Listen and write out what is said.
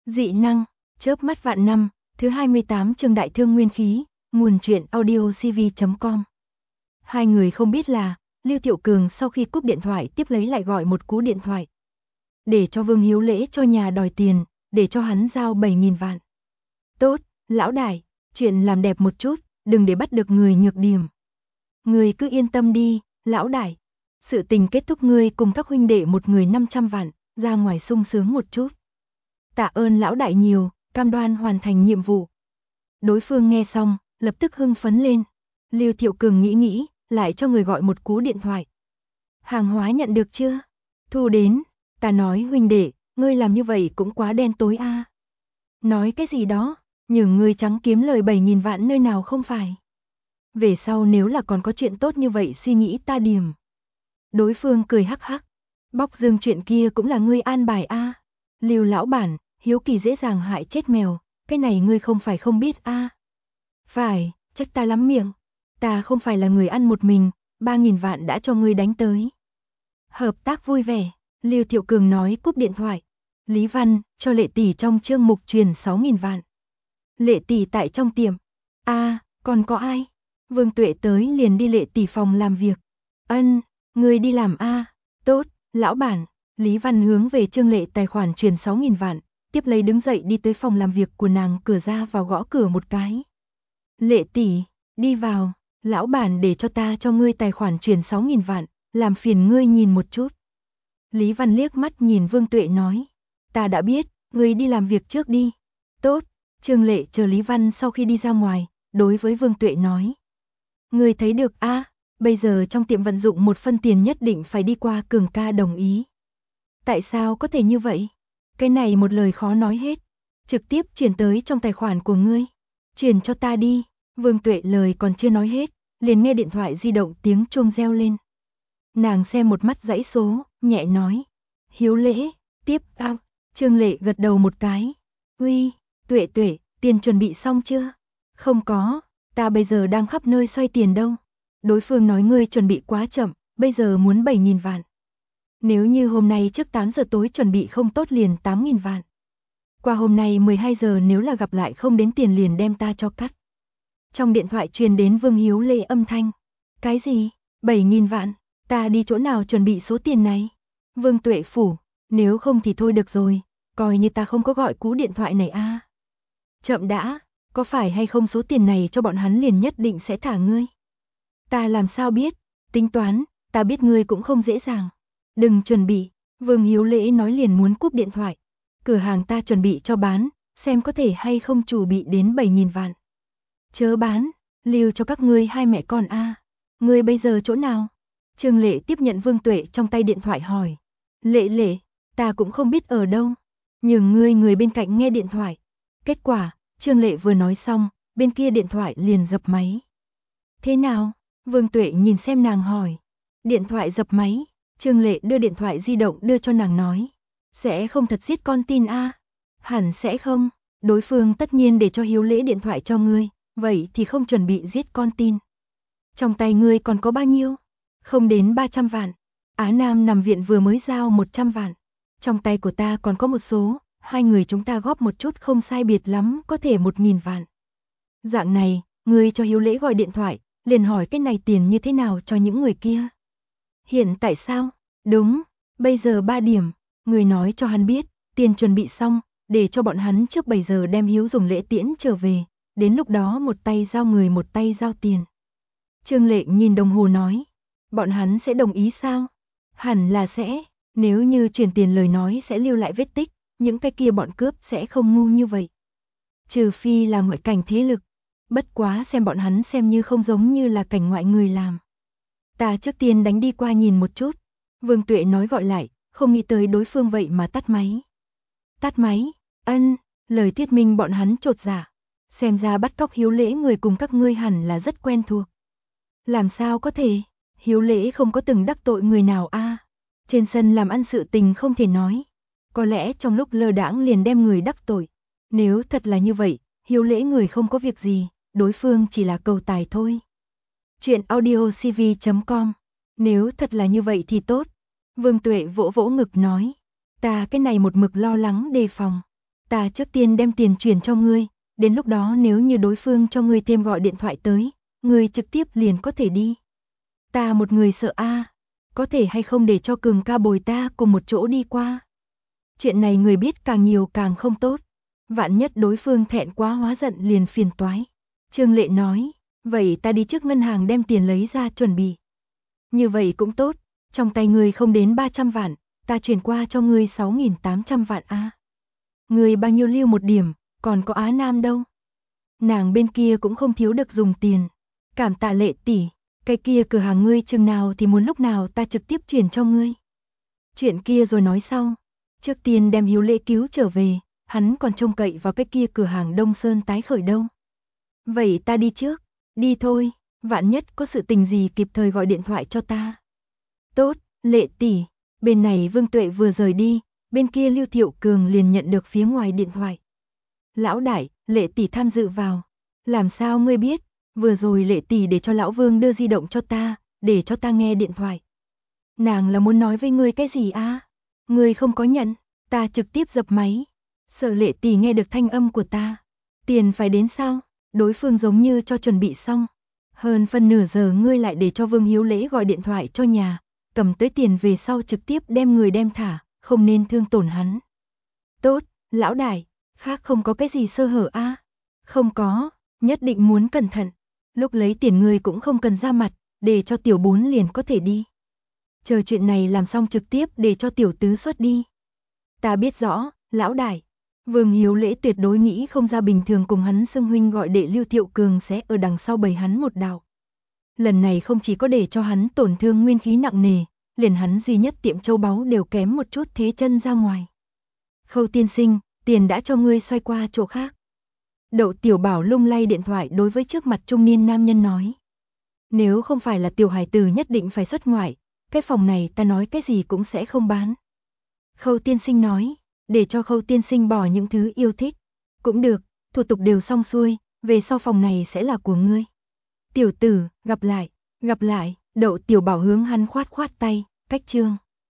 Dị năng, chớp mắt vạn năm, thứ 28 chương Đại Thương Nguyên Khí, nguồn truyện audiocv.com. Hai người không biết là, Lưu Thiệu Cường sau khi cúp điện thoại tiếp lấy lại gọi một cú điện thoại. Để cho Vương Hiếu Lễ cho nhà đòi tiền, để cho hắn giao 7.000 vạn. Tốt, lão đại, chuyện làm đẹp một chút, đừng để bắt được người nhược điểm. Người cứ yên tâm đi, lão đại. Sự tình kết thúc ngươi cùng các huynh đệ một người 500 vạn, ra ngoài sung sướng một chút. Tạ ơn lão đại nhiều, cam đoan hoàn thành nhiệm vụ. Đối phương nghe xong, lập tức hưng phấn lên. Lưu Thiệu Cường nghĩ, lại cho người gọi một cú điện thoại. Hàng hóa nhận được chưa? Thu đến. Ta nói huynh đệ, ngươi làm như vậy cũng quá đen tối a. Nói cái gì đó, nhường ngươi trắng kiếm lời 7.000 vạn nơi nào không phải. Về sau nếu là còn có chuyện tốt như vậy suy nghĩ ta điểm. Đối phương cười hắc hắc. Bóc dương chuyện kia cũng là ngươi an bài a. Lưu lão bản, hiếu kỳ dễ dàng hại chết mèo, cái này ngươi không phải không biết a. Phải, trách ta lắm miệng. Ta không phải là người ăn một mình, 3.000 vạn đã cho ngươi đánh tới. Hợp tác vui vẻ, Lưu Thiệu Cường nói cúp điện thoại. Lý Văn, cho Lệ tỷ trong chương mục truyền 6.000 vạn. Lệ tỷ tại trong tiệm. Còn có ai? Vương Tuệ tới liền đi Lệ tỷ phòng làm việc. Ân, ngươi đi làm tốt, lão bản. Lý Văn hướng về Trương Lệ tài khoản truyền 6.000 vạn, tiếp lấy đứng dậy đi tới phòng làm việc của nàng, cửa ra vào gõ cửa một cái. Lệ tỷ, đi vào, lão bản để cho ta cho ngươi tài khoản truyền 6.000 vạn, làm phiền ngươi nhìn một chút. Lý Văn liếc mắt nhìn Vương Tuệ nói, ta đã biết, ngươi đi làm việc trước đi. Tốt, Trương Lệ chờ Lý Văn sau khi đi ra ngoài, đối với Vương Tuệ nói. Ngươi thấy được bây giờ trong tiệm vận dụng một phân tiền nhất định phải đi qua Cường ca đồng ý. Tại sao có thể như vậy? Cái này một lời khó nói hết. Trực tiếp chuyển tới trong tài khoản của ngươi. Chuyển cho ta đi. Vương Tuệ lời còn chưa nói hết, liền nghe điện thoại di động tiếng chuông reo lên. Nàng xem một mắt dãy số, nhẹ nói. Hiếu Lễ, tiếp Trương Lệ gật đầu một cái. Uy, Tuệ, tiền chuẩn bị xong chưa? Không có, ta bây giờ đang khắp nơi xoay tiền đâu. Đối phương nói ngươi chuẩn bị quá chậm, bây giờ muốn 7.000 vạn. Nếu như hôm nay trước 8 giờ tối chuẩn bị không tốt liền 8.000 vạn. Qua hôm nay 12 giờ nếu là gặp lại không đến tiền liền đem ta cho cắt. Trong điện thoại truyền đến Vương Hiếu Lê âm thanh. Cái gì? 7.000 vạn? Ta đi chỗ nào chuẩn bị số tiền này? Vương Tuệ phủ, nếu không thì thôi được rồi, coi như ta không có gọi cú điện thoại này Chậm đã, có phải hay không số tiền này cho bọn hắn liền nhất định sẽ thả ngươi? Ta làm sao biết, tính toán, ta biết ngươi cũng không dễ dàng. Đừng chuẩn bị, Vương Hiếu Lễ nói liền muốn cúp điện thoại. Cửa hàng ta chuẩn bị cho bán, xem có thể hay không chủ bị đến 7.000 vạn. Chớ bán, lưu cho các ngươi hai mẹ con Ngươi bây giờ chỗ nào? Trương Lệ tiếp nhận Vương Tuệ trong tay điện thoại hỏi. Lệ, ta cũng không biết ở đâu. Nhưng người bên cạnh nghe điện thoại. Kết quả, Trương Lệ vừa nói xong, bên kia điện thoại liền dập máy. Thế nào? Vương Tuệ nhìn xem nàng hỏi. Điện thoại dập máy. Trương Lệ đưa điện thoại di động đưa cho nàng nói. Sẽ không thật giết con tin Hẳn sẽ không. Đối phương tất nhiên để cho Hiếu Lễ điện thoại cho ngươi. Vậy thì không chuẩn bị giết con tin. Trong tay ngươi còn có bao nhiêu? Không đến 300 vạn. Á Nam nằm viện vừa mới giao 100 vạn. Trong tay của ta còn có một số. Hai người chúng ta góp một chút không sai biệt lắm, có thể 1.000 vạn. Dạng này, ngươi cho Hiếu Lễ gọi điện thoại, liền hỏi cái này tiền như thế nào cho những người kia. Hiện tại sao? Đúng, bây giờ 3 điểm, người nói cho hắn biết, tiền chuẩn bị xong, để cho bọn hắn trước 7 giờ đem Hiếu Dùng Lễ tiễn trở về, đến lúc đó một tay giao người một tay giao tiền. Trương Lệ nhìn đồng hồ nói, bọn hắn sẽ đồng ý sao? Hẳn là sẽ, nếu như chuyển tiền lời nói sẽ lưu lại vết tích, những cái kia bọn cướp sẽ không ngu như vậy. Trừ phi là ngoại cảnh thế lực, bất quá xem bọn hắn xem như không giống như là cảnh ngoại người làm. Ta trước tiên đánh đi qua nhìn một chút. Vương Tuệ nói gọi lại, không nghĩ tới đối phương vậy mà tắt máy. Tắt máy? Lời thuyết minh bọn hắn chột dạ. Xem ra bắt cóc Hiếu Lễ người cùng các ngươi hẳn là rất quen thuộc. Làm sao có thể? Hiếu Lễ không có từng đắc tội người nào Trên sân làm ăn sự tình không thể nói. Có lẽ trong lúc lơ đãng liền đem người đắc tội. Nếu thật là như vậy, Hiếu Lễ người không có việc gì, đối phương chỉ là cầu tài thôi. Chuyện audiocv.com. Nếu thật là như vậy thì tốt. Vương Tuệ vỗ vỗ ngực nói. Ta cái này một mực lo lắng đề phòng. Ta trước tiên đem tiền chuyển cho ngươi, đến lúc đó nếu như đối phương cho ngươi thêm gọi điện thoại tới, ngươi trực tiếp liền có thể đi. Ta một người sợ có thể hay không để cho Cường ca bồi ta cùng một chỗ đi qua. Chuyện này người biết càng nhiều càng không tốt. Vạn nhất đối phương thẹn quá hóa giận liền phiền toái. Trương Lệ nói, vậy ta đi trước ngân hàng đem tiền lấy ra chuẩn bị. Như vậy cũng tốt, trong tay ngươi không đến 300 vạn, ta chuyển qua cho ngươi 6.800 vạn Ngươi bao nhiêu lưu một điểm, còn có Á Nam đâu. Nàng bên kia cũng không thiếu được dùng tiền. Cảm tạ Lệ tỷ, cái kia cửa hàng ngươi chừng nào thì muốn lúc nào ta trực tiếp chuyển cho ngươi. Chuyện kia rồi nói sau. Trước tiên đem Hiếu Lễ cứu trở về, hắn còn trông cậy vào cái kia cửa hàng Đông Sơn tái khởi đâu. Vậy ta đi trước, đi thôi, vạn nhất có sự tình gì kịp thời gọi điện thoại cho ta. Tốt, Lệ tỷ, bên này Vương Tuệ vừa rời đi, bên kia Lưu Thiệu Cường liền nhận được phía ngoài điện thoại. Lão đại, Lệ tỷ tham dự vào. Làm sao ngươi biết? Vừa rồi Lệ tỷ để cho lão Vương đưa di động cho ta, để cho ta nghe điện thoại. Nàng là muốn nói với ngươi cái gì Ngươi không có nhận, ta trực tiếp dập máy. Sợ Lệ tỷ nghe được thanh âm của ta. Tiền phải đến sao? Đối phương giống như cho chuẩn bị xong. Hơn phân nửa giờ ngươi lại để cho Vương Hiếu Lễ gọi điện thoại cho nhà, cầm tới tiền về sau trực tiếp đem người đem thả, không nên thương tổn hắn. Tốt, lão đại, khác không có cái gì sơ hở Không có, nhất định muốn cẩn thận. Lúc lấy tiền ngươi cũng không cần ra mặt, để cho tiểu bốn liền có thể đi. Chờ chuyện này làm xong trực tiếp để cho tiểu tứ xuất đi. Ta biết rõ, lão đại. Vương Hiếu Lễ tuyệt đối nghĩ không ra bình thường cùng hắn xưng huynh gọi đệ Lưu Thiệu Cường sẽ ở đằng sau bày hắn một đạo. Lần này không chỉ có để cho hắn tổn thương nguyên khí nặng nề, liền hắn duy nhất tiệm châu báu đều kém một chút thế chân ra ngoài. Khâu tiên sinh, tiền đã cho ngươi xoay qua chỗ khác. Đậu Tiểu Bảo lung lay điện thoại đối với trước mặt trung niên nam nhân nói. Nếu không phải là tiểu hài tử nhất định phải xuất ngoại, cái phòng này ta nói cái gì cũng sẽ không bán. Khâu tiên sinh nói, để cho Khâu tiên sinh bỏ những thứ yêu thích. Cũng được, thủ tục đều xong xuôi, về sau phòng này sẽ là của ngươi. Tiểu tử, gặp lại, Đậu Tiểu Bảo hướng hắn khoát tay, cách trương.